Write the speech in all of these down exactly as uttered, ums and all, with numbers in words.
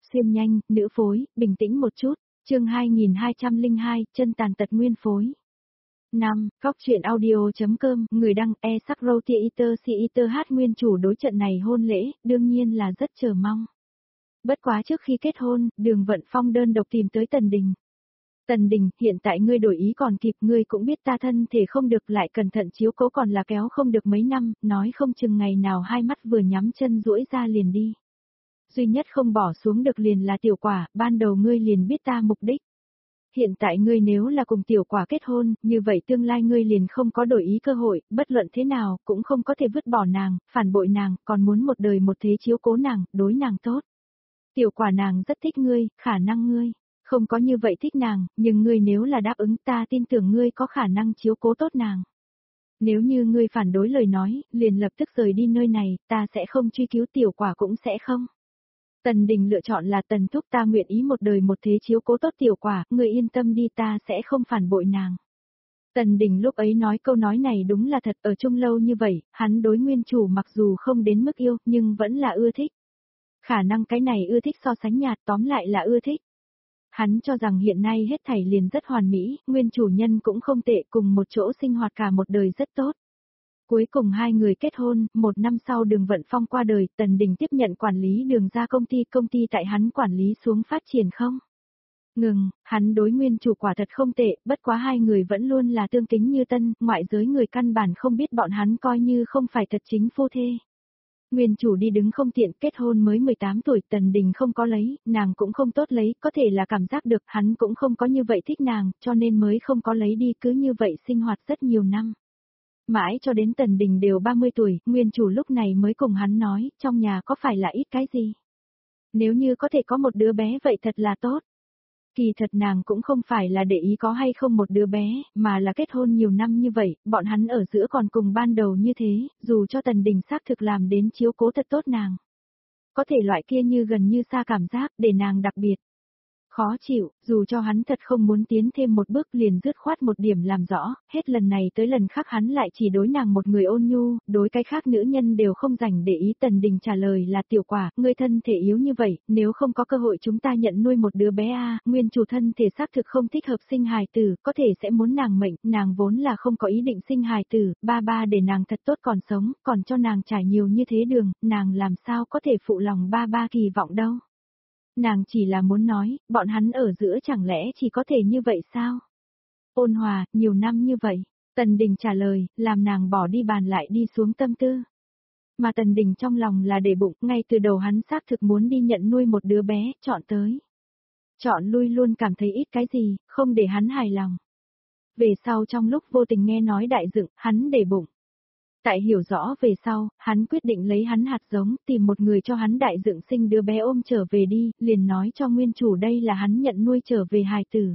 xuyên nhanh, nữ phối, bình tĩnh một chút, chương hai nghìn hai trăm lẻ hai, chân tàn tật nguyên phối. năm. Góc truyện audio.com, người đăng e sắc râu theater theater hát nguyên chủ đối trận này hôn lễ, đương nhiên là rất chờ mong. Bất quá trước khi kết hôn, Đường Vận Phong đơn độc tìm tới Tần Đình. Tần Đình, hiện tại ngươi đổi ý còn kịp, ngươi cũng biết ta thân thể không được, lại cẩn thận chiếu cố còn là kéo không được mấy năm, nói không chừng ngày nào hai mắt vừa nhắm chân duỗi ra liền đi. Duy nhất không bỏ xuống được liền là Tiểu Quả, ban đầu ngươi liền biết ta mục đích. Hiện tại ngươi nếu là cùng Tiểu Quả kết hôn, như vậy tương lai ngươi liền không có đổi ý cơ hội, bất luận thế nào, cũng không có thể vứt bỏ nàng, phản bội nàng, còn muốn một đời một thế chiếu cố nàng, đối nàng tốt. Tiểu Quả nàng rất thích ngươi, khả năng ngươi không có như vậy thích nàng, nhưng ngươi nếu là đáp ứng ta tin tưởng ngươi có khả năng chiếu cố tốt nàng. Nếu như ngươi phản đối lời nói, liền lập tức rời đi nơi này, ta sẽ không truy cứu, Tiểu Quả cũng sẽ không. Tần Đình lựa chọn là Tần thúc, ta nguyện ý một đời một thế chiếu cố tốt Tiểu Quả, ngươi yên tâm đi, ta sẽ không phản bội nàng. Tần Đình lúc ấy nói câu nói này đúng là thật, ở chung lâu như vậy, hắn đối nguyên chủ mặc dù không đến mức yêu, nhưng vẫn là ưa thích. Khả năng cái này ưa thích so sánh nhạt, tóm lại là ưa thích. Hắn cho rằng hiện nay hết thảy liền rất hoàn mỹ, nguyên chủ nhân cũng không tệ, cùng một chỗ sinh hoạt cả một đời rất tốt. Cuối cùng hai người kết hôn, một năm sau Đường Vận Phong qua đời, Tần Đình tiếp nhận quản lý Đường ra công ty, công ty tại hắn quản lý xuống phát triển không? Ngừng, hắn đối nguyên chủ quả thật không tệ, bất quá hai người vẫn luôn là tương kính như tân, ngoại giới người căn bản không biết bọn hắn coi như không phải thật chính phu thê. Nguyên chủ đi đứng không tiện, kết hôn mới mười tám tuổi, Tần Đình không có lấy, nàng cũng không tốt lấy, có thể là cảm giác được hắn cũng không có như vậy thích nàng, cho nên mới không có lấy đi, cứ như vậy sinh hoạt rất nhiều năm. Mãi cho đến Tần Đình đều ba mươi tuổi, nguyên chủ lúc này mới cùng hắn nói, trong nhà có phải là ít cái gì? Nếu như có thể có một đứa bé vậy thật là tốt. Kỳ thật nàng cũng không phải là để ý có hay không một đứa bé, mà là kết hôn nhiều năm như vậy, bọn hắn ở giữa còn cùng ban đầu như thế, dù cho Tần Đình xác thực làm đến chiếu cố thật tốt nàng. Có thể loại kia như gần như xa cảm giác, để nàng đặc biệt khó chịu, dù cho hắn thật không muốn tiến thêm một bước liền dứt khoát một điểm làm rõ, hết lần này tới lần khác hắn lại chỉ đối nàng một người ôn nhu, đối cái khác nữ nhân đều không dành để ý. Tần Đình trả lời là Tiểu Quả, ngươi thân thể yếu như vậy, nếu không có cơ hội chúng ta nhận nuôi một đứa bé a, nguyên chủ thân thể xác thực không thích hợp sinh hài tử, có thể sẽ muốn nàng mệnh, nàng vốn là không có ý định sinh hài tử, ba ba để nàng thật tốt còn sống, còn cho nàng trải nhiều như thế đường, nàng làm sao có thể phụ lòng ba ba kỳ vọng đâu. Nàng chỉ là muốn nói, bọn hắn ở giữa chẳng lẽ chỉ có thể như vậy sao? Ôn hòa, nhiều năm như vậy, Tần Đình trả lời, làm nàng bỏ đi bàn lại đi xuống tâm tư. Mà Tần Đình trong lòng là để bụng, ngay từ đầu hắn xác thực muốn đi nhận nuôi một đứa bé, chọn tới. Chọn lui luôn cảm thấy ít cái gì, không để hắn hài lòng. Về sau trong lúc vô tình nghe nói đại dựng, hắn để bụng. Tại hiểu rõ về sau, hắn quyết định lấy hắn hạt giống, tìm một người cho hắn đại dựng sinh đứa bé ôm trở về đi, liền nói cho nguyên chủ đây là hắn nhận nuôi trở về hài tử.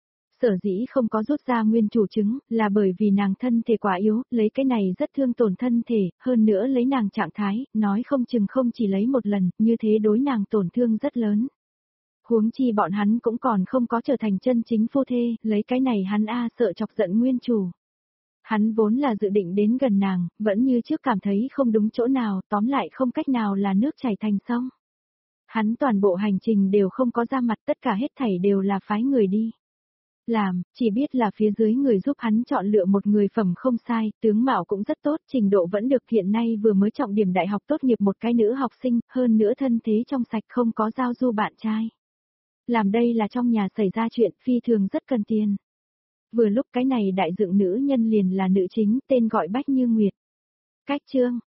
Sở dĩ không có rút ra nguyên chủ chứng, là bởi vì nàng thân thể quá yếu, lấy cái này rất thương tổn thân thể, hơn nữa lấy nàng trạng thái, nói không chừng không chỉ lấy một lần, như thế đối nàng tổn thương rất lớn. Huống chi bọn hắn cũng còn không có trở thành chân chính phu thê, lấy cái này hắn a sợ chọc giận nguyên chủ. Hắn vốn là dự định đến gần nàng, vẫn như trước cảm thấy không đúng chỗ nào, tóm lại không cách nào là nước chảy thành sông. Hắn toàn bộ hành trình đều không có ra mặt, tất cả hết thảy đều là phái người đi làm, chỉ biết là phía dưới người giúp hắn chọn lựa một người phẩm không sai, tướng mạo cũng rất tốt, trình độ vẫn được, hiện nay vừa mới trọng điểm đại học tốt nghiệp một cái nữ học sinh, hơn nữa thân thế trong sạch không có giao du bạn trai. Làm đây là trong nhà xảy ra chuyện phi thường rất cần tiền. Vừa lúc cái này đại dựng nữ nhân liền là nữ chính, tên gọi Bách Như Nguyệt. Cách chương,